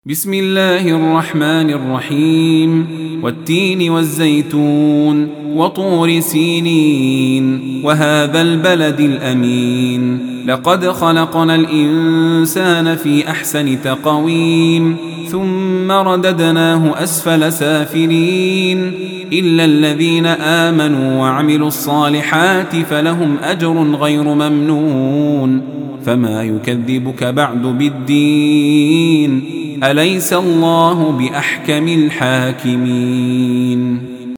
بسم الله الرحمن الرحيم والتين والزيتون وطور سينين وهذا البلد الأمين لقد خلقنا الإنسان في أحسن تقويم ثم رددناه أسفل سافلين إلا الذين آمنوا وعملوا الصالحات فلهم أجر غير ممنون فما يكذبك بعد بالدين أليس الله بأحكم الحاكمين